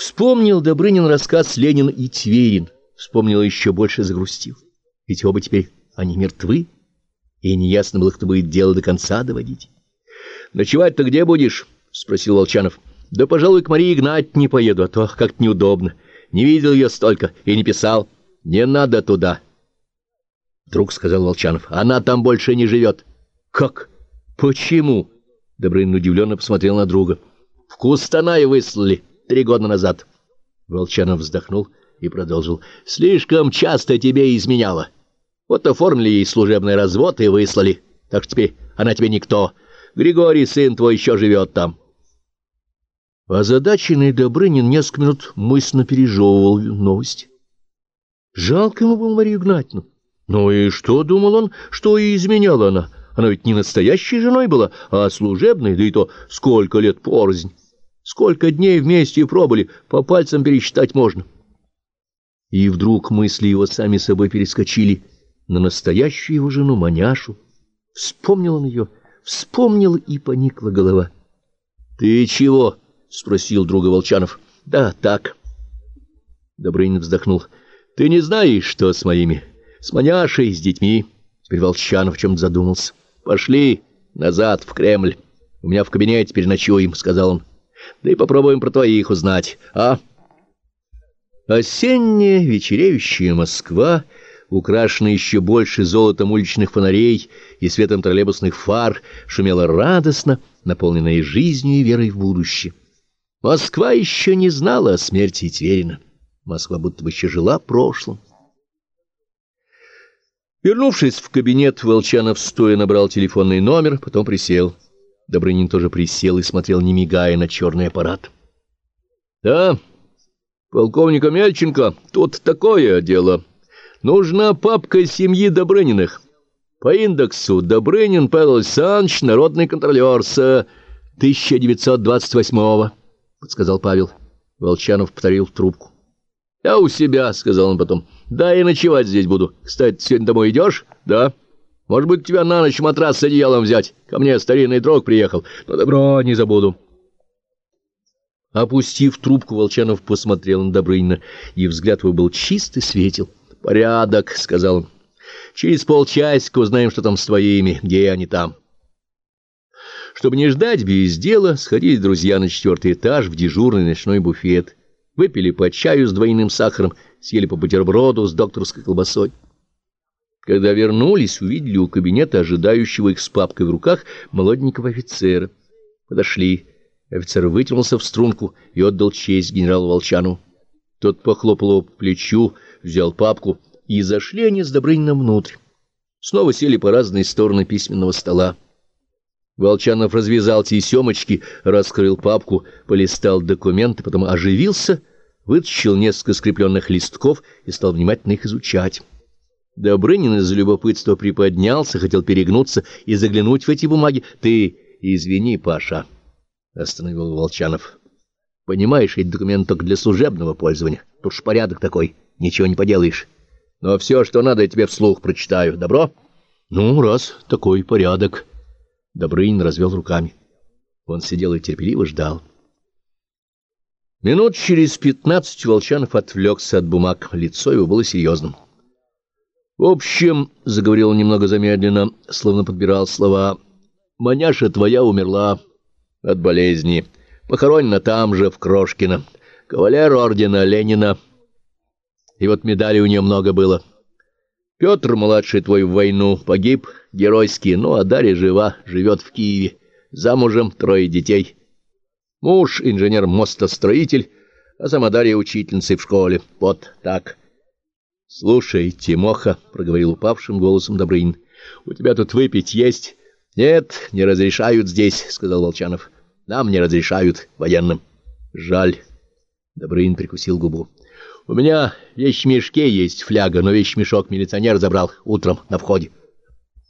Вспомнил Добрынин рассказ «Ленин и Тверин». Вспомнил, еще больше загрустил. Ведь оба теперь они мертвы, и неясно было, кто будет дело до конца доводить. «Ночевать-то где будешь?» — спросил Волчанов. «Да, пожалуй, к Марии Игнатьевне поеду, а то как-то неудобно. Не видел ее столько и не писал. Не надо туда», — вдруг сказал Волчанов. «Она там больше не живет». «Как? Почему?» — Добрынин удивленно посмотрел на друга. «В Кустанай выслали 3 года назад». Волчанов вздохнул и продолжил. «Слишком часто тебе изменяла. Вот оформили ей служебный развод и выслали. Так что теперь она тебе никто. Григорий, сын твой, еще живет там». Озадаченный Добрынин несколько минут мысленно пережевывал новость. Жалко ему было Марию Игнатьевну. Ну и что, думал он, что и изменяла она? Она ведь не настоящей женой была, а служебной, да и то сколько лет порознь. Сколько дней вместе пробыли, по пальцам пересчитать можно. И вдруг мысли его сами собой перескочили на настоящую его жену Маняшу. Вспомнил он ее, вспомнил, и поникла голова. — Ты чего? — спросил друга Волчанов. — Да, так. Добрынин вздохнул. — Ты не знаешь, что с моими? С Маняшей, с детьми? Теперь Волчанов в чем-то задумался. — Пошли назад, в Кремль. У меня в кабинете переночуем, — сказал он. — Да и попробуем про твоих узнать, а? Осенняя вечереющая Москва, украшенная еще больше золотом уличных фонарей и светом троллейбусных фар, шумела радостно, наполненная жизнью и верой в будущее. Москва еще не знала о смерти Тверина. Москва будто бы еще жила прошлым. Вернувшись в кабинет, Волчанов стоя набрал телефонный номер, потом присел. Добрынин тоже присел и смотрел, не мигая, на черный аппарат. — Да, полковника Мельченко, тут такое дело. Нужна папка семьи Добрыниных. По индексу Добрынин Павел Александрович, народный контролер с 1928-го, — подсказал Павел. Волчанов повторил в трубку. — Я у себя, — сказал он потом. — Да, и ночевать здесь буду. Кстати, сегодня домой идешь? — Да. — Может быть, тебя на ночь матрас с одеялом взять? Ко мне старинный друг приехал. Но добро не забуду. Опустив трубку, Волчанов посмотрел на Добрынина, и взгляд его был чист и светел. — Порядок, — сказал он. — Через полчасика узнаем, что там с твоими, где они там. Чтобы не ждать без дела, сходили друзья на 4-й этаж в дежурный ночной буфет. Выпили по чаю с двойным сахаром, съели по бутерброду с докторской колбасой. Когда вернулись, увидели у кабинета ожидающего их с папкой в руках молоденького офицера. Подошли. Офицер вытянулся в струнку и отдал честь генералу Волчанову. Тот похлопал его по плечу, взял папку, и зашли они с Добрыниным внутрь. Снова сели по разные стороны письменного стола. Волчанов развязал тесемочки, раскрыл папку, полистал документы, потом оживился, вытащил несколько скрепленных листков и стал внимательно их изучать. Добрынин из любопытства приподнялся, хотел перегнуться и заглянуть в эти бумаги. — Ты извини, Паша, — остановил Волчанов. — Понимаешь, эти документы только для служебного пользования. Тут ж порядок такой, ничего не поделаешь. Но все, что надо, я тебе вслух прочитаю. Добро? — Ну, раз такой порядок. Добрынин развел руками. Он сидел и терпеливо ждал. Минут через 15 Волчанов отвлекся от бумаг. Лицо его было серьезным. — В общем, — заговорил он немного замедленно, словно подбирал слова, — Маняша твоя умерла от болезни. Похоронена там же, в Крошкино. Кавалер ордена Ленина. И вот медалей у нее много было. Петр, младший твой, в войну погиб геройски, ну а Дарья жива, живет в Киеве. Замужем, 3 детей. Муж — инженер-мостостроитель, а сама Дарья — учительница в школе. Вот так. — Слушай, Тимоха, — проговорил упавшим голосом Добрынин, — у тебя тут выпить есть? — Нет, не разрешают здесь, — сказал Волчанов. — Нам не разрешают, военным. — Жаль. Добрынин прикусил губу. — У меня в вещмешке есть фляга, но вещмешок милиционер забрал утром на входе.